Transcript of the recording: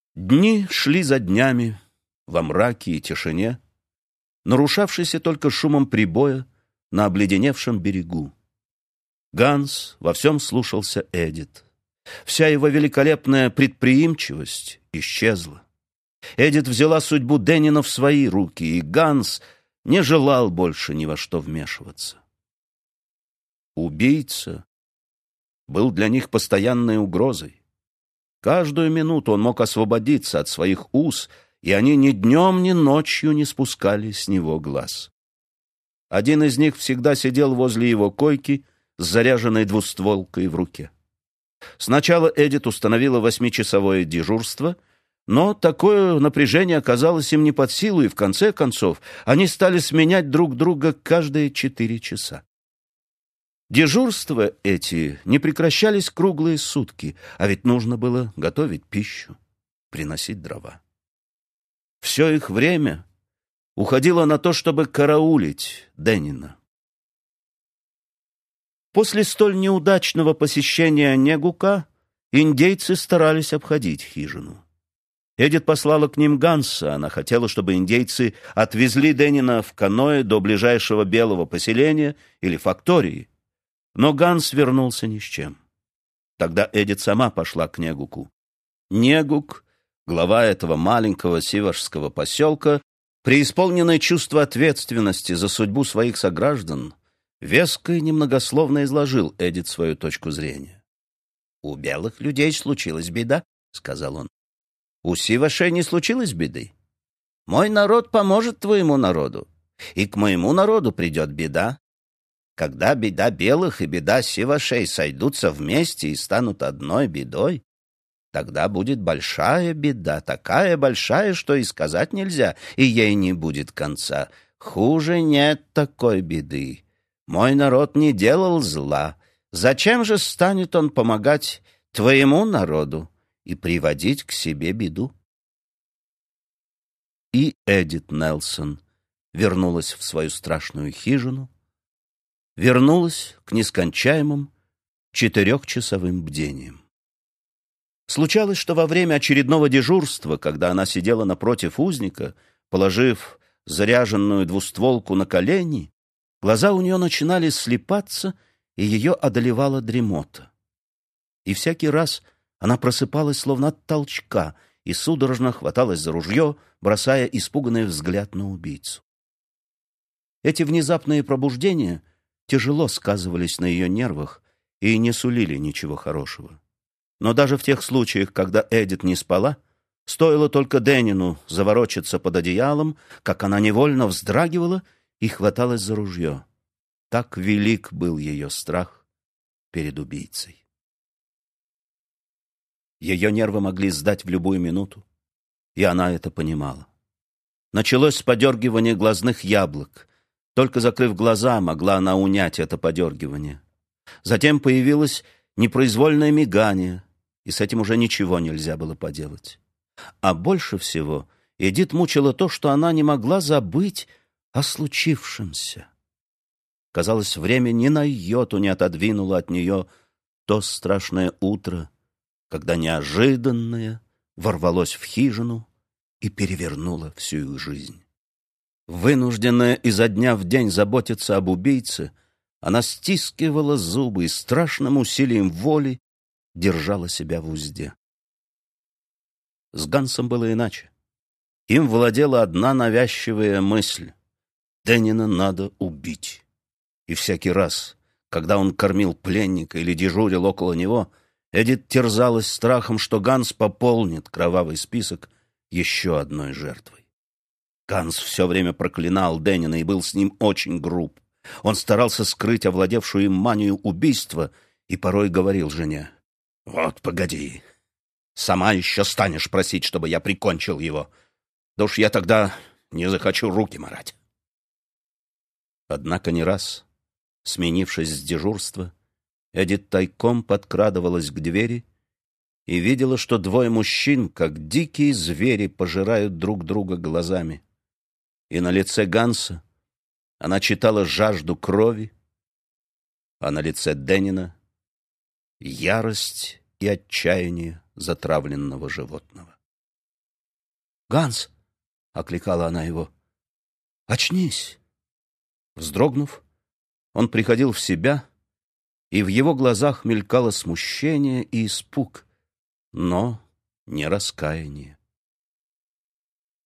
Дни шли за днями во мраке и тишине, нарушавшейся только шумом прибоя на обледеневшем берегу. Ганс во всем слушался Эдит. Вся его великолепная предприимчивость исчезла. Эдит взяла судьбу Деннина в свои руки, и Ганс не желал больше ни во что вмешиваться. Убийца был для них постоянной угрозой. Каждую минуту он мог освободиться от своих уз, и они ни днем, ни ночью не спускали с него глаз. Один из них всегда сидел возле его койки с заряженной двустволкой в руке. Сначала Эдит установила 8-часовое дежурство, но такое напряжение оказалось им не под силу, и в конце концов они стали сменять друг друга каждые 4 часа. Дежурства эти не прекращались круглые сутки, а ведь нужно было готовить пищу, приносить дрова. Все их время уходило на то, чтобы караулить Деннина. После столь неудачного посещения Негука индейцы старались обходить хижину. Эдит послала к ним Ганса. Она хотела, чтобы индейцы отвезли Деннина в каноэ до ближайшего белого поселения или фактории. Но Ганс вернулся ни с чем. Тогда Эдит сама пошла к Негуку. Негук, глава этого маленького сивашского поселка, преисполненное чувство ответственности за судьбу своих сограждан, веско и немногословно изложил Эдит свою точку зрения. «У белых людей случилась беда», — сказал он. «У сивашей не случилось беды. Мой народ поможет твоему народу, и к моему народу придет беда. Когда беда белых и беда сивашей сойдутся вместе и станут одной бедой, тогда будет большая беда, такая большая, что и сказать нельзя, и ей не будет конца. Хуже нет такой беды. Мой народ не делал зла. Зачем же станет он помогать твоему народу и приводить к себе беду?» И Эдит Нельсон вернулась в свою страшную хижину, вернулась к нескончаемым 4-часовым бдениям. Случалось, что во время очередного дежурства, когда она сидела напротив узника, положив заряженную двустволку на колени, глаза у нее начинали слипаться, и ее одолевала дремота. И всякий раз она просыпалась словно от толчка и судорожно хваталась за ружье, бросая испуганный взгляд на убийцу. Эти внезапные пробуждения тяжело сказывались на ее нервах и не сулили ничего хорошего. Но даже в тех случаях, когда Эдит не спала, стоило только Деннину заворочиться под одеялом, как она невольно вздрагивала и хваталась за ружье. Так велик был ее страх перед убийцей. Ее нервы могли сдать в любую минуту, и она это понимала. Началось с подергивания глазных яблок. Только закрыв глаза, могла она унять это подергивание. Затем появилось непроизвольное мигание, и с этим уже ничего нельзя было поделать. А больше всего Эдит мучила то, что она не могла забыть о случившемся. Казалось, время ни на йоту не отодвинуло от нее то страшное утро, когда неожиданное ворвалось в хижину и перевернуло всю их жизнь. Вынужденная изо дня в день заботиться об убийце, она стискивала зубы и страшным усилием воли держала себя в узде. С Гансом было иначе. Им владела одна навязчивая мысль: Деннина надо убить. И всякий раз, когда он кормил пленника или дежурил около него, Эдит терзалась страхом, что Ганс пополнит кровавый список еще одной жертвой. Ганс все время проклинал Деннина и был с ним очень груб. Он старался скрыть овладевшую им манию убийства и порой говорил жене: «Вот погоди, сама еще станешь просить, чтобы я прикончил его. Да уж я тогда не захочу руки марать». Однако не раз, сменившись с дежурства, Эдит тайком подкрадывалась к двери и видела, что двое мужчин, как дикие звери, пожирают друг друга глазами. И на лице Ганса она читала жажду крови, а на лице Деннина — ярость и отчаяние затравленного животного. «Ганс!» — окликала она его. «Очнись!» Вздрогнув, он приходил в себя, и в его глазах мелькало смущение и испуг, но не раскаяние.